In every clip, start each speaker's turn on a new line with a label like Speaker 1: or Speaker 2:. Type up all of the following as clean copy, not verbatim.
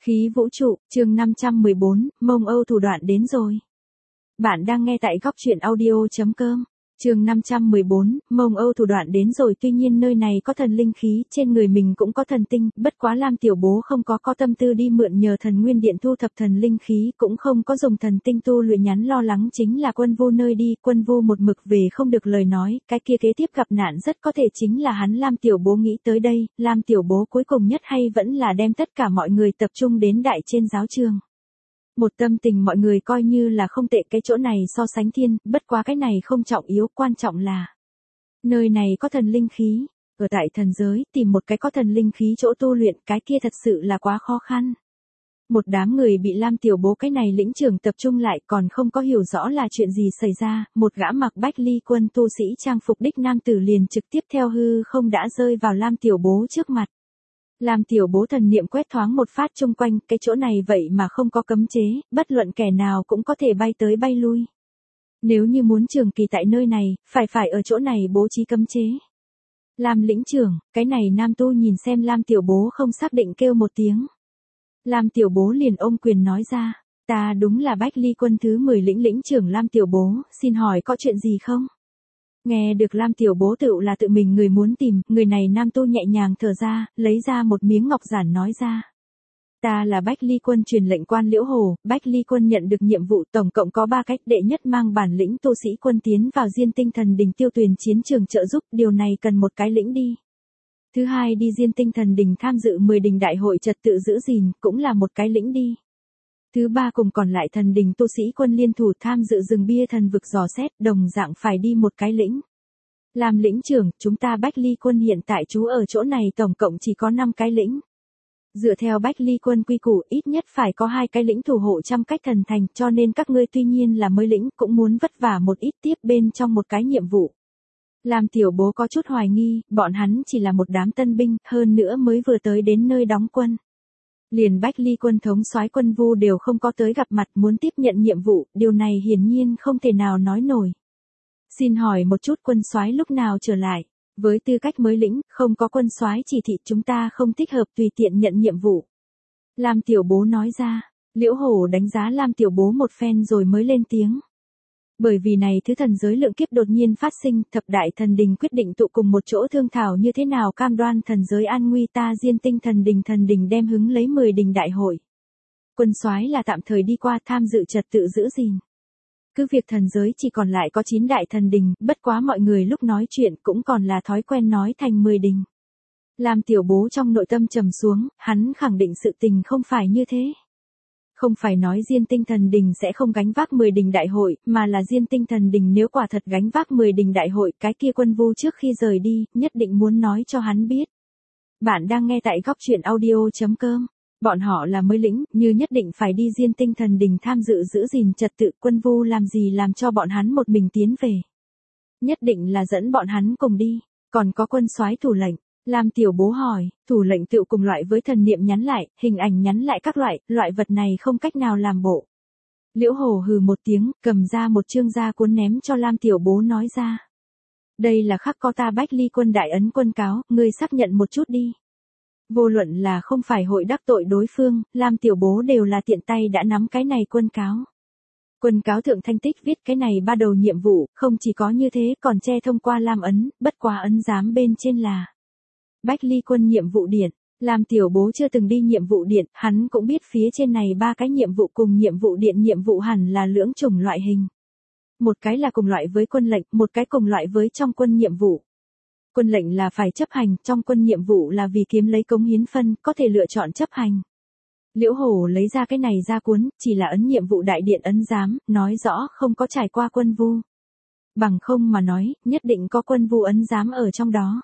Speaker 1: Khí vũ trụ, chương 514, Mông Âu thủ đoạn đến rồi. Bạn đang nghe tại góc truyện audio.com. Chương 514, Mông Âu thủ đoạn đến rồi, tuy nhiên nơi này có thần linh khí, trên người mình cũng có thần tinh, bất quá Lam tiểu bố không có tâm tư đi mượn nhờ thần nguyên điện thu thập thần linh khí, cũng không có dùng thần tinh tu luyện, nhắn lo lắng chính là Quân Vu nơi đi, Quân Vu một mực về không được lời nói, cái kia kế tiếp gặp nạn rất có thể chính là hắn. Lam tiểu bố nghĩ tới đây, Lam tiểu bố cuối cùng nhất hay vẫn là đem tất cả mọi người tập trung đến đại trên giáo trường. Một tâm tình mọi người coi như là không tệ, cái chỗ này so sánh thiên, bất quá cái này không trọng yếu, quan trọng là nơi này có thần linh khí, ở tại thần giới tìm một cái có thần linh khí chỗ tu luyện, cái kia thật sự là quá khó khăn. Một đám người bị Lam tiểu bố cái này lĩnh trưởng tập trung lại, còn không có hiểu rõ là chuyện gì xảy ra, một gã mặc bách ly quân tu sĩ trang phục đích nam tử liền trực tiếp theo hư không đã rơi vào Lam tiểu bố trước mặt. Lam tiểu bố thần niệm quét thoáng một phát chung quanh, cái chỗ này vậy mà không có cấm chế, bất luận kẻ nào cũng có thể bay tới bay lui. Nếu như muốn trường kỳ tại nơi này, phải ở chỗ này bố trí cấm chế. Lam lĩnh trưởng, cái này nam tu nhìn xem Lam tiểu bố không xác định kêu một tiếng. Lam tiểu bố liền ôm quyền nói ra, ta đúng là bách ly quân thứ 10 lĩnh trưởng Lam tiểu bố, xin hỏi có chuyện gì không? Nghe được Lam tiểu bố tựu là tự mình người muốn tìm, người này nam tu nhẹ nhàng thở ra, lấy ra một miếng ngọc giản nói ra. Ta là Bách Ly quân truyền lệnh quan Liễu Hồ, Bách Ly quân nhận được nhiệm vụ tổng cộng có 3 cách, đệ nhất mang bản lĩnh tu sĩ quân tiến vào Diên Tinh Thần Đình Tiêu Tuyền chiến trường trợ giúp, điều này cần một cái lĩnh đi. Thứ hai đi Diên Tinh Thần Đình tham dự 10 đình đại hội trật tự giữ gìn, cũng là một cái lĩnh đi. Thứ ba cùng còn lại thần đình tu sĩ quân liên thủ tham dự rừng bia thần vực dò xét, đồng dạng phải đi một cái lĩnh. Làm lĩnh trưởng, chúng ta Bách Ly quân hiện tại trú ở chỗ này tổng cộng chỉ có 5 cái lĩnh. Dựa theo Bách Ly quân quy củ, ít nhất phải có 2 cái lĩnh thủ hộ trăm cách thần thành, cho nên các ngươi tuy nhiên là mới lĩnh cũng muốn vất vả một ít tiếp bên trong một cái nhiệm vụ. Làm tiểu bố có chút hoài nghi, bọn hắn chỉ là một đám tân binh, hơn nữa mới vừa tới đến nơi đóng quân. Liền Bách Ly quân thống soái Quân Vu đều không có tới gặp mặt, muốn tiếp nhận nhiệm vụ, điều này hiển nhiên không thể nào nói nổi. Xin hỏi một chút, quân soái lúc nào trở lại? Với tư cách mới lĩnh, không có quân soái chỉ thị, chúng ta không thích hợp tùy tiện nhận nhiệm vụ. Lam tiểu bố nói ra. Liễu Hổ đánh giá Lam tiểu bố một phen rồi mới lên tiếng. Bởi vì này thứ thần giới lượng kiếp đột nhiên phát sinh, thập đại thần đình quyết định tụ cùng một chỗ thương thảo như thế nào cam đoan thần giới an nguy, ta Diên Tinh thần đình đem hứng lấy 10 đình đại hội. Quân soái là tạm thời đi qua tham dự trật tự giữ gìn. Cứ việc thần giới chỉ còn lại có 9 đại thần đình, bất quá mọi người lúc nói chuyện cũng còn là thói quen nói thành 10 đình. Làm tiểu bố trong nội tâm trầm xuống, hắn khẳng định sự tình không phải như thế. Không phải nói Diên Tinh thần đình sẽ không gánh vác 10 đình đại hội, mà là Diên Tinh thần đình nếu quả thật gánh vác 10 đình đại hội, cái kia Quân Vu trước khi rời đi, nhất định muốn nói cho hắn biết. Bạn đang nghe tại góc truyện audio.com. Bọn họ là mới lĩnh, như nhất định phải đi Diên Tinh thần đình tham dự giữ gìn trật tự, Quân Vu làm gì làm cho bọn hắn một mình tiến về. Nhất định là dẫn bọn hắn cùng đi, còn có quân soái thủ lệnh. Lam tiểu bố hỏi, thủ lệnh tựu cùng loại với thần niệm nhắn lại, hình ảnh nhắn lại các loại vật này không cách nào làm bộ. Liễu Hồ hừ một tiếng, cầm ra một chương da cuốn ném cho Lam tiểu bố nói ra. Đây là khắc có ta Bách Ly quân đại ấn quân cáo, ngươi xác nhận một chút đi. Vô luận là không phải hội đắc tội đối phương, Lam tiểu bố đều là tiện tay đã nắm cái này quân cáo. Quân cáo thượng thanh tích viết cái này 3 đầu nhiệm vụ, không chỉ có như thế còn che thông qua Lam ấn, bất quá ấn giám bên trên là Bách Ly quân nhiệm vụ điện. Lam tiểu bố chưa từng đi nhiệm vụ điện, hắn cũng biết phía trên này 3 cái nhiệm vụ cùng nhiệm vụ điện nhiệm vụ hẳn là lưỡng chủng loại hình. Một cái là cùng loại với quân lệnh, một cái cùng loại với trong quân nhiệm vụ. Quân lệnh là phải chấp hành, trong quân nhiệm vụ là vì kiếm lấy cống hiến phân, có thể lựa chọn chấp hành. Liễu Hổ lấy ra cái này ra cuốn, chỉ là ấn nhiệm vụ đại điện ấn giám, nói rõ không có trải qua Quân Vu. Bằng không mà nói, nhất định có Quân Vu ấn giám ở trong đó.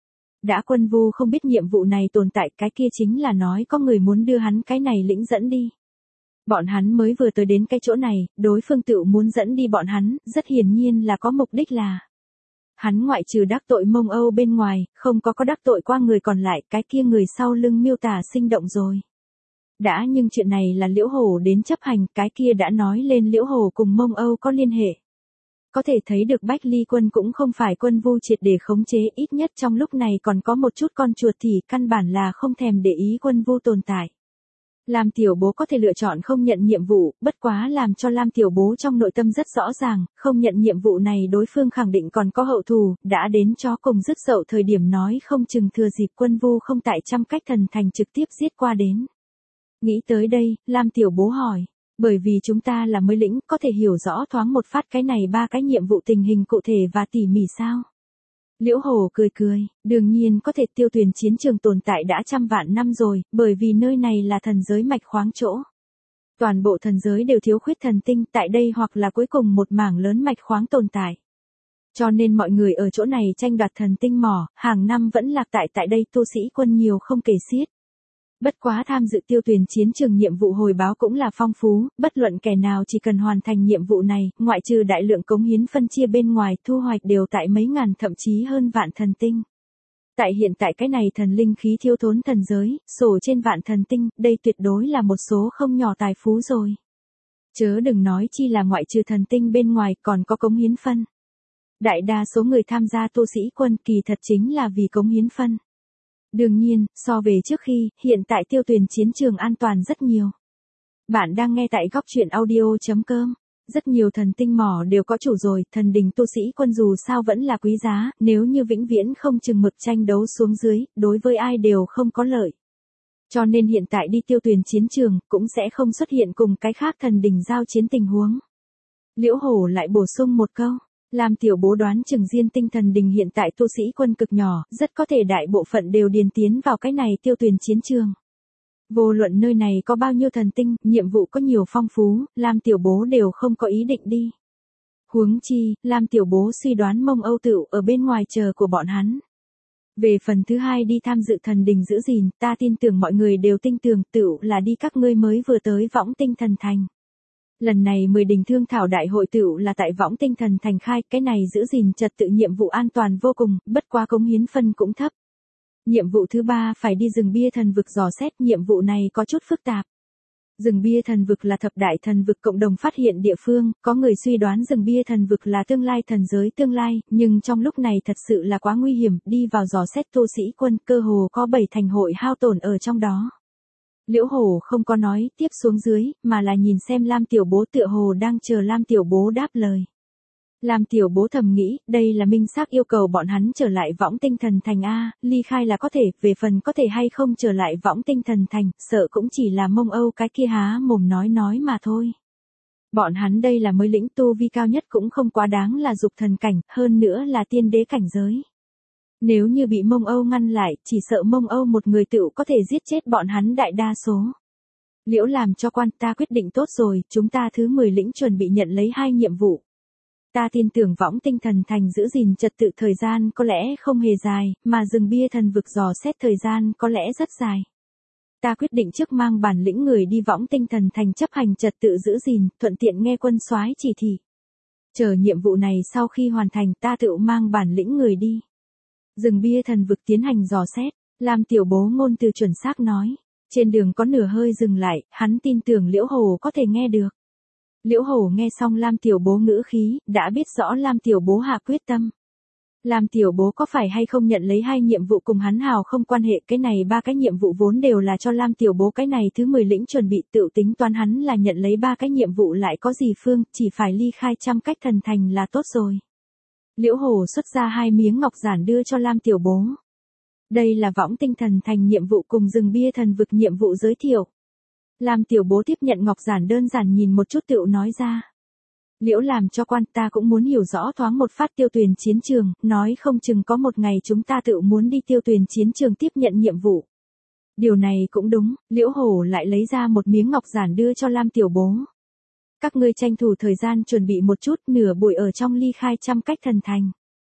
Speaker 1: Đã Quân Vu không biết nhiệm vụ này tồn tại, cái kia chính là nói có người muốn đưa hắn cái này lĩnh dẫn đi. Bọn hắn mới vừa tới đến cái chỗ này, đối phương tự muốn dẫn đi bọn hắn, rất hiển nhiên là có mục đích là. Hắn ngoại trừ đắc tội Mông Âu bên ngoài, không có đắc tội qua người còn lại, cái kia người sau lưng miêu tả sinh động rồi. Đã nhưng chuyện này là Liễu Hổ đến chấp hành, cái kia đã nói lên Liễu Hổ cùng Mông Âu có liên hệ. Có thể thấy được Bách Ly quân cũng không phải Quân Vu triệt để khống chế, ít nhất trong lúc này còn có một chút con chuột thì căn bản là không thèm để ý Quân Vu tồn tại. Lam Tiểu Bố có thể lựa chọn không nhận nhiệm vụ, bất quá làm cho Lam Tiểu Bố trong nội tâm rất rõ ràng, không nhận nhiệm vụ này đối phương khẳng định còn có hậu thù, đã đến chó cùng rứt dậu thời điểm nói không chừng thừa dịp Quân Vu không tại trăm cách thần thành trực tiếp giết qua đến. Nghĩ tới đây, Lam Tiểu Bố hỏi, bởi vì chúng ta là mới lĩnh, có thể hiểu rõ thoáng một phát cái này 3 cái nhiệm vụ tình hình cụ thể và tỉ mỉ sao? Liễu Hổ cười cười, đương nhiên có thể. Tiêu Tuyền chiến trường tồn tại đã trăm vạn năm rồi, bởi vì nơi này là thần giới mạch khoáng chỗ. Toàn bộ thần giới đều thiếu khuyết thần tinh tại đây hoặc là cuối cùng một mảng lớn mạch khoáng tồn tại. Cho nên mọi người ở chỗ này tranh đoạt thần tinh mỏ, hàng năm vẫn lạc tại đây tu sĩ quân nhiều không kể xiết. Bất quá tham dự Tiêu Tuyền chiến trường nhiệm vụ hồi báo cũng là phong phú, bất luận kẻ nào chỉ cần hoàn thành nhiệm vụ này, ngoại trừ đại lượng cống hiến phân chia bên ngoài, thu hoạch đều tại mấy ngàn thậm chí hơn vạn thần tinh. Tại hiện tại cái này thần linh khí thiếu thốn thần giới, sổ trên vạn thần tinh, đây tuyệt đối là một số không nhỏ tài phú rồi. Chớ đừng nói chi là ngoại trừ thần tinh bên ngoài còn có cống hiến phân. Đại đa số người tham gia tu sĩ quân kỳ thật chính là vì cống hiến phân. Đương nhiên, so về trước khi, hiện tại Tiêu Tuyền chiến trường an toàn rất nhiều. Bạn đang nghe tại góc truyện audio.com. Rất nhiều thần tinh mỏ đều có chủ rồi, thần đình tu sĩ quân dù sao vẫn là quý giá, nếu như vĩnh viễn không chừng mực tranh đấu xuống dưới, đối với ai đều không có lợi. Cho nên hiện tại đi Tiêu Tuyền chiến trường, cũng sẽ không xuất hiện cùng cái khác thần đình giao chiến tình huống. Liễu Hổ lại bổ sung một câu. Lam Tiểu Bố đoán chừng Diên Tinh thần đình hiện tại tu sĩ quân cực nhỏ, rất có thể đại bộ phận đều điền tiến vào cái này Tiêu Tuyền chiến trường. Vô luận nơi này có bao nhiêu thần tinh, nhiệm vụ có nhiều phong phú, Lam Tiểu Bố đều không có ý định đi. Huống chi, Lam Tiểu Bố suy đoán Mông Âu Tựu ở bên ngoài chờ của bọn hắn. Về phần thứ hai đi tham dự thần đình giữ gìn, ta tin tưởng mọi người đều tin tưởng Tựu là đi các ngươi mới vừa tới Võng Tinh thần thành. Lần này 10 đình thương thảo đại hội tựu là tại Võng Tinh thần thành khai, cái này giữ gìn trật tự nhiệm vụ an toàn vô cùng, bất quá cống hiến phân cũng thấp. Nhiệm vụ thứ 3 phải đi rừng bia thần vực dò xét, nhiệm vụ này có chút phức tạp. Rừng bia thần vực là thập đại thần vực cộng đồng phát hiện địa phương, có người suy đoán rừng bia thần vực là tương lai thần giới tương lai, nhưng trong lúc này thật sự là quá nguy hiểm, đi vào dò xét tu sĩ quân, cơ hồ có 7 thành hội hao tổn ở trong đó. Liễu Hổ không có nói tiếp xuống dưới, mà là nhìn xem Lam Tiểu Bố tựa hồ đang chờ Lam Tiểu Bố đáp lời. Lam Tiểu Bố thầm nghĩ, đây là minh xác yêu cầu bọn hắn trở lại Võng Tinh thần thành A, ly khai là có thể, về phần có thể hay không trở lại Võng Tinh thần thành, sợ cũng chỉ là Mông Âu cái kia há mồm nói mà thôi. Bọn hắn đây là mới lĩnh tu vi cao nhất cũng không quá đáng là dục thần cảnh, hơn nữa là tiên đế cảnh giới. Nếu như bị Mông Âu ngăn lại, chỉ sợ Mông Âu một người tựu có thể giết chết bọn hắn đại đa số. Liễu làm cho quan, ta quyết định tốt rồi, chúng ta thứ 10 lĩnh chuẩn bị nhận lấy 2 nhiệm vụ. Ta tin tưởng Võng Tinh thần thành giữ gìn trật tự thời gian có lẽ không hề dài, mà rừng bia thần vực dò xét thời gian có lẽ rất dài. Ta quyết định trước mang bản lĩnh người đi Võng Tinh thần thành chấp hành trật tự giữ gìn, thuận tiện nghe quân soái chỉ thị. Chờ nhiệm vụ này sau khi hoàn thành ta tự mang bản lĩnh người đi. Rừng bia thần vực tiến hành dò xét, Lam Tiểu Bố ngôn từ chuẩn xác nói. Trên đường có nửa hơi dừng lại, hắn tin tưởng Liễu Hổ có thể nghe được. Liễu Hổ nghe xong Lam Tiểu Bố ngữ khí, đã biết rõ Lam Tiểu Bố hạ quyết tâm. Lam Tiểu Bố có phải hay không nhận lấy 2 nhiệm vụ cùng hắn hào không quan hệ, cái này 3 cái nhiệm vụ vốn đều là cho Lam Tiểu Bố, cái này thứ 10 lĩnh chuẩn bị tự tính toán hắn là nhận lấy 3 cái nhiệm vụ lại có gì phương, chỉ phải ly khai trăm cách thần thành là tốt rồi. Liễu Hổ xuất ra 2 miếng ngọc giản đưa cho Lam Tiểu Bố. Đây là Võng Tinh thần thành nhiệm vụ cùng rừng bia thần vực nhiệm vụ giới thiệu. Lam Tiểu Bố tiếp nhận ngọc giản đơn giản nhìn một chút tựu nói ra. Liễu làm cho quan, ta cũng muốn hiểu rõ thoáng một phát Tiêu Tuyền chiến trường, nói không chừng có một ngày chúng ta tự muốn đi Tiêu Tuyền chiến trường tiếp nhận nhiệm vụ. Điều này cũng đúng, Liễu Hổ lại lấy ra một miếng ngọc giản đưa cho Lam Tiểu Bố. Các ngươi tranh thủ thời gian chuẩn bị một chút, nửa buổi ở trong ly khai trăm cách thần thành.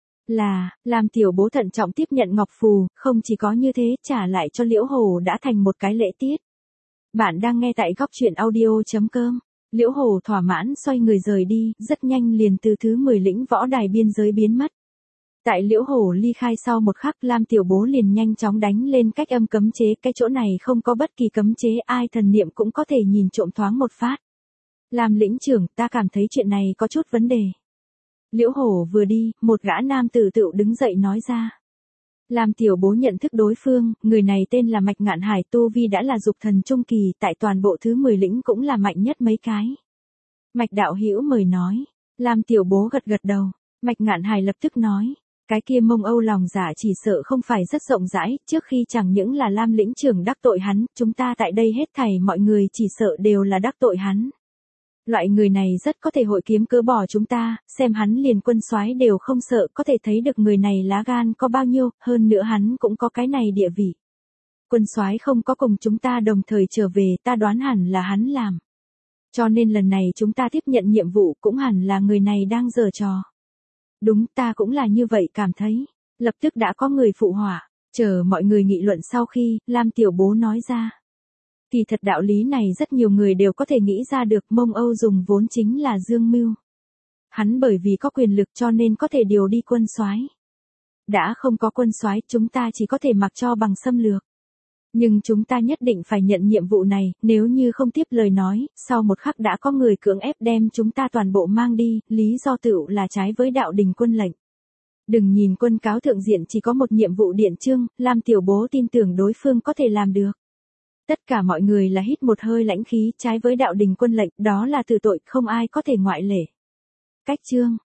Speaker 1: Lam Tiểu Bố thận trọng tiếp nhận ngọc phù, không chỉ có như thế, trả lại cho Liễu Hổ đã thành một cái lễ tiết. Bạn đang nghe tại góc truyện audio.com. Liễu Hổ thỏa mãn xoay người rời đi, rất nhanh liền từ thứ 10 lĩnh võ đài biên giới biến mất. Tại Liễu Hổ ly khai sau một khắc, Lam Tiểu Bố liền nhanh chóng đánh lên cách âm cấm chế, cái chỗ này không có bất kỳ cấm chế, ai thần niệm cũng có thể nhìn trộm thoáng một phát. Lam lĩnh trưởng, ta cảm thấy chuyện này có chút vấn đề. Liễu Hổ vừa đi, một gã nam tử tựu đứng dậy nói ra. Lam Tiểu Bố nhận thức đối phương, người này tên là Mạch Ngạn Hải, tu vi đã là dục thần trung kỳ, tại toàn bộ thứ 10 lĩnh cũng là mạnh nhất mấy cái. Mạch đạo hữu mời nói. Lam Tiểu Bố gật gật đầu. Mạch Ngạn Hải lập tức nói. Cái kia Mông Âu lòng dạ chỉ sợ không phải rất rộng rãi, trước khi chẳng những là Lam lĩnh trưởng đắc tội hắn, chúng ta tại đây hết thảy mọi người chỉ sợ đều là đắc tội hắn. Loại người này rất có thể hội kiếm cớ bỏ chúng ta, xem hắn liền quân soái đều không sợ, có thể thấy được người này lá gan có bao nhiêu, hơn nữa hắn cũng có cái này địa vị. Quân soái không có cùng chúng ta đồng thời trở về, ta đoán hẳn là hắn làm. Cho nên lần này chúng ta tiếp nhận nhiệm vụ cũng hẳn là người này đang giở trò. Đúng, ta cũng là như vậy cảm thấy. Lập tức đã có người phụ họa, chờ mọi người nghị luận sau khi, Lam Tiểu Bố nói ra. Kỳ thật đạo lý này rất nhiều người đều có thể nghĩ ra được, Mông Âu dùng vốn chính là dương mưu. Hắn bởi vì có quyền lực cho nên có thể điều đi quân soái. Đã không có quân soái, chúng ta chỉ có thể mặc cho bằng xâm lược. Nhưng chúng ta nhất định phải nhận nhiệm vụ này, nếu như không tiếp lời nói, sau một khắc đã có người cưỡng ép đem chúng ta toàn bộ mang đi, lý do tựu là trái với đạo đình quân lệnh. Đừng nhìn quân cáo thượng diện chỉ có một nhiệm vụ điện chương, Lam Tiểu Bố tin tưởng đối phương có thể làm được. Tất cả mọi người là hít một hơi lãnh khí, trái với đạo đình quân lệnh, đó là tử tội, không ai có thể ngoại lệ. Cách chương